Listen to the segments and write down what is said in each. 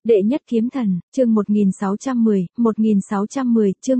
Đệ nhất kiếm thần, chương 1610, chương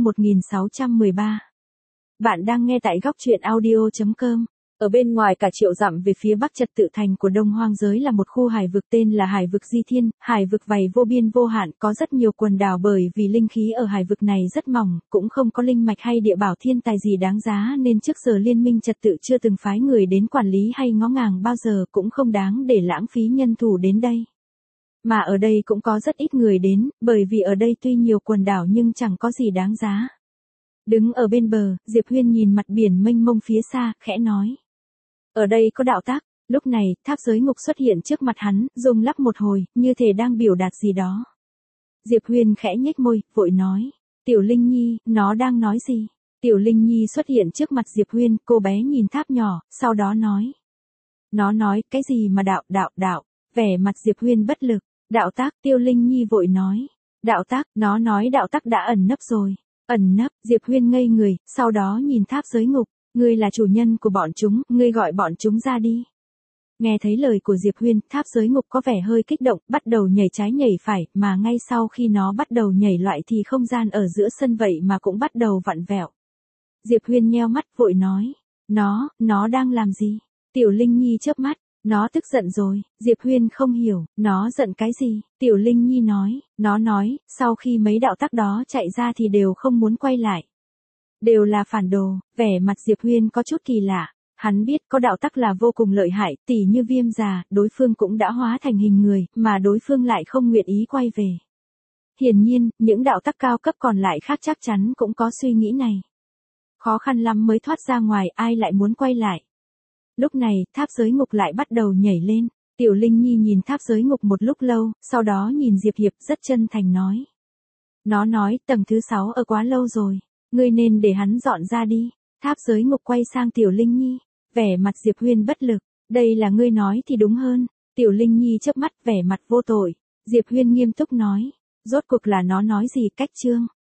1613. Bạn đang nghe tại góc truyện audio.com. Ở bên ngoài cả triệu dặm về phía bắc trật tự thành của Đông Hoang giới là một khu hải vực tên là Hải vực Di Thiên, hải vực vầy vô biên vô hạn, có rất nhiều quần đảo bởi vì linh khí ở hải vực này rất mỏng, cũng không có linh mạch hay địa bảo thiên tài gì đáng giá nên trước giờ liên minh trật tự chưa từng phái người đến quản lý hay ngó ngàng bao giờ, cũng không đáng để lãng phí nhân thủ đến đây. Mà ở đây cũng có rất ít người đến, bởi vì ở đây tuy nhiều quần đảo nhưng chẳng có gì đáng giá. Đứng ở bên bờ, Diệp Huyên nhìn mặt biển mênh mông phía xa, khẽ nói. Ở đây có đạo tác. Lúc này, tháp giới ngục xuất hiện trước mặt hắn, rung lắc một hồi, như thể đang biểu đạt gì đó. Diệp Huyên khẽ nhếch môi, vội nói. Tiểu Linh Nhi, nó đang nói gì? Tiểu Linh Nhi xuất hiện trước mặt Diệp Huyên, cô bé nhìn tháp nhỏ, sau đó nói. Nó nói, cái gì mà đạo. Vẻ mặt Diệp Huyên bất lực. Đạo tác, Tiêu Linh Nhi vội nói. Đạo tác, nó nói đạo tác đã ẩn nấp rồi. Ẩn nấp, Diệp Huyên ngây người, sau đó nhìn tháp giới ngục. Ngươi là chủ nhân của bọn chúng, ngươi gọi bọn chúng ra đi. Nghe thấy lời của Diệp Huyên, tháp giới ngục có vẻ hơi kích động, bắt đầu nhảy trái nhảy phải, mà ngay sau khi nó bắt đầu nhảy loạn thì không gian ở giữa sân vậy mà cũng bắt đầu vặn vẹo. Diệp Huyên nheo mắt vội nói. Nó đang làm gì? Tiểu Linh Nhi chớp mắt. Nó tức giận rồi, Diệp Huyên không hiểu, nó giận cái gì? Tiểu Linh Nhi nói, nó nói, sau khi mấy đạo tắc đó chạy ra thì đều không muốn quay lại. Đều là phản đồ, vẻ mặt Diệp Huyên có chút kỳ lạ. Hắn biết có đạo tắc là vô cùng lợi hại, tỉ như Viêm già, đối phương cũng đã hóa thành hình người, mà đối phương lại không nguyện ý quay về. Hiển nhiên, những đạo tắc cao cấp còn lại khác chắc chắn cũng có suy nghĩ này. Khó khăn lắm mới thoát ra ngoài, ai lại muốn quay lại. Lúc này, tháp giới ngục lại bắt đầu nhảy lên. Tiểu Linh Nhi nhìn tháp giới ngục một lúc lâu, sau đó nhìn Diệp Hiệp rất chân thành nói. Nó nói, tầng thứ 6 ở quá lâu rồi, ngươi nên để hắn dọn ra đi. Tháp giới ngục quay sang Tiểu Linh Nhi, vẻ mặt Diệp Huyên bất lực. Đây là ngươi nói thì đúng hơn. Tiểu Linh Nhi chớp mắt vẻ mặt vô tội. Diệp Huyên nghiêm túc nói. Rốt cuộc là nó nói gì cách chương?